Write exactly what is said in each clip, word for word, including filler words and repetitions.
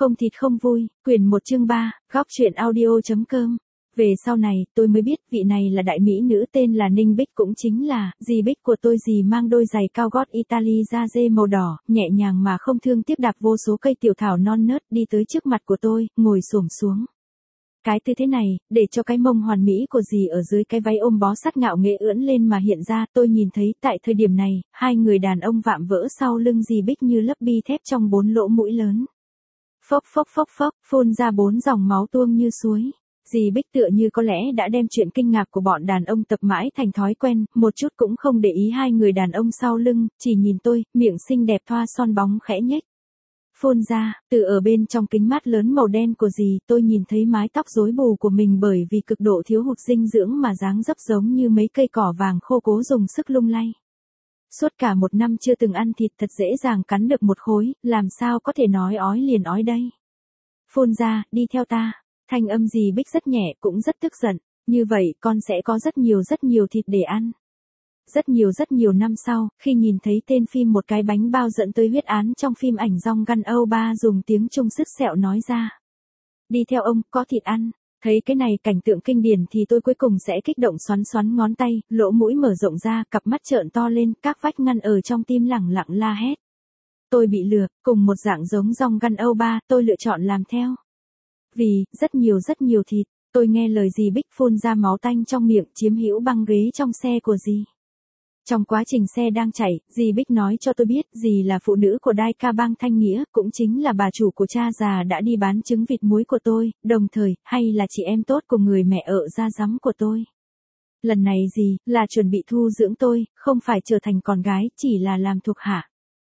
Không thịt không vui, quyển một chương ba, góc truyện audio.com. Về sau này, tôi mới biết vị này là đại mỹ nữ tên là Ninh Bích, cũng chính là dì Bích của tôi. Dì mang đôi giày cao gót Italy da dê màu đỏ, nhẹ nhàng mà không thương tiếc đạp vô số cây tiểu thảo non nớt đi tới trước mặt của tôi, ngồi xổm xuống. Cái tư thế này, để cho cái mông hoàn mỹ của dì ở dưới cái váy ôm bó sát ngạo nghễ ưỡn lên mà hiện ra. Tôi nhìn thấy tại thời điểm này, hai người đàn ông vạm vỡ sau lưng dì Bích như lấp bi thép trong bốn lỗ mũi lớn. Phốc phốc phốc phốc, phun ra bốn dòng máu tuông như suối. Dì Bích tựa như có lẽ đã đem chuyện kinh ngạc của bọn đàn ông tập mãi thành thói quen, một chút cũng không để ý hai người đàn ông sau lưng, chỉ nhìn tôi, miệng xinh đẹp thoa son bóng khẽ nhếch. Phun ra, từ ở bên trong kính mát lớn màu đen của dì, tôi nhìn thấy mái tóc rối bù của mình bởi vì cực độ thiếu hụt dinh dưỡng mà dáng dấp giống như mấy cây cỏ vàng khô cố dùng sức lung lay. Suốt cả một năm chưa từng ăn thịt thật dễ dàng cắn được một khối, làm sao có thể nói ói liền ói đây. Phun ra, đi theo ta. Thanh âm dì Bích rất nhẹ, cũng rất tức giận. Như vậy con sẽ có rất nhiều rất nhiều thịt để ăn. Rất nhiều rất nhiều năm sau, khi nhìn thấy tên phim Một cái bánh bao dẫn tới huyết án trong phim ảnh Rong Gun Âu Ba dùng tiếng Trung sứt sẹo nói ra. Đi theo ông, có thịt ăn. Thấy cái này cảnh tượng kinh điển thì tôi cuối cùng sẽ kích động xoắn xoắn ngón tay, lỗ mũi mở rộng ra, cặp mắt trợn to lên, các vách ngăn ở trong tim lẳng lặng la hét. Tôi bị lừa, cùng một dạng giống Rong Gun Âu Ba, tôi lựa chọn làm theo. Vì, rất nhiều rất nhiều thịt, tôi nghe lời dì Bích phun ra máu tanh trong miệng, chiếm hữu băng ghế trong xe của dì. Trong quá trình xe đang chạy, dì Bích nói cho tôi biết dì là phụ nữ của Đai Ca Bang Thanh Nghĩa, cũng chính là bà chủ của cha già đã đi bán trứng vịt muối của tôi, đồng thời, hay là chị em tốt của người mẹ ở da rắm của tôi. Lần này dì, là chuẩn bị thu dưỡng tôi, không phải trở thành con gái, chỉ là làm thuộc hạ.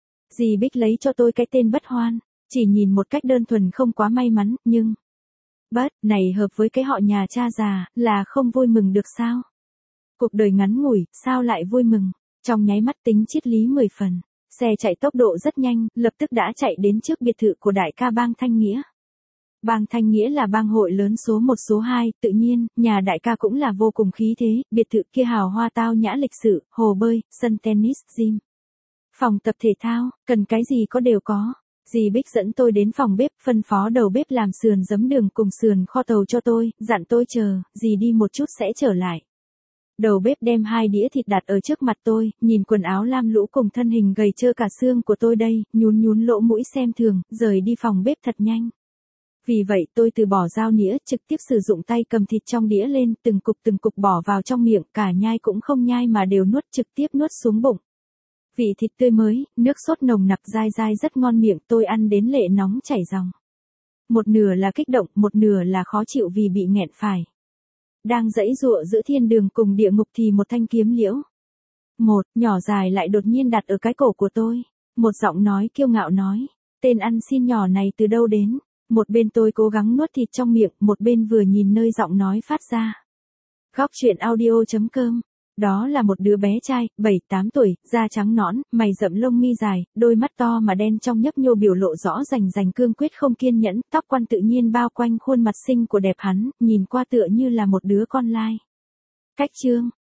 Dì Bích lấy cho tôi cái tên Bất Hoan, chỉ nhìn một cách đơn thuần không quá may mắn, nhưng... Bất, này hợp với cái họ nhà cha già, là không vui mừng được sao? Cuộc đời ngắn ngủi, sao lại vui mừng? Trong nháy mắt tính triết lý mười phần, xe chạy tốc độ rất nhanh, lập tức đã chạy đến trước biệt thự của Đại Ca Bang Thanh Nghĩa. Bang Thanh Nghĩa là bang hội lớn số một số hai, tự nhiên, nhà Đại Ca cũng là vô cùng khí thế, biệt thự kia hào hoa tao nhã lịch sự, hồ bơi, sân tennis, gym, phòng tập thể thao, cần cái gì có đều có. Dì Bích dẫn tôi đến phòng bếp, phân phó đầu bếp làm sườn giấm đường cùng sườn kho tàu cho tôi, dặn tôi chờ, dì đi một chút sẽ trở lại. Đầu bếp đem hai đĩa thịt đặt ở trước mặt tôi, nhìn quần áo lam lũ cùng thân hình gầy trơ cả xương của tôi đây, nhún nhún lỗ mũi xem thường, rời đi phòng bếp thật nhanh. Vì vậy tôi từ bỏ dao nĩa, trực tiếp sử dụng tay cầm thịt trong đĩa lên, từng cục từng cục bỏ vào trong miệng, cả nhai cũng không nhai mà đều nuốt trực tiếp nuốt xuống bụng. Vị thịt tươi mới, nước sốt nồng nặc dai dai rất ngon miệng, tôi ăn đến lệ nóng chảy ròng. Một nửa là kích động, một nửa là khó chịu vì bị nghẹn phải. Đang giãy giụa giữa thiên đường cùng địa ngục thì một thanh kiếm liễu. Một, nhỏ dài lại đột nhiên đặt ở cái cổ của tôi. Một giọng nói kiêu ngạo nói, tên ăn xin nhỏ này từ đâu đến? Một bên tôi cố gắng nuốt thịt trong miệng, một bên vừa nhìn nơi giọng nói phát ra. Góc truyện audio.com. Đó là một đứa bé trai, bảy tám tuổi, da trắng nõn, mày rậm lông mi dài, đôi mắt to mà đen trong nhấp nhô biểu lộ rõ rành rành cương quyết không kiên nhẫn, tóc quăn tự nhiên bao quanh khuôn mặt xinh của đẹp hắn, nhìn qua tựa như là một đứa con lai. Cách chương,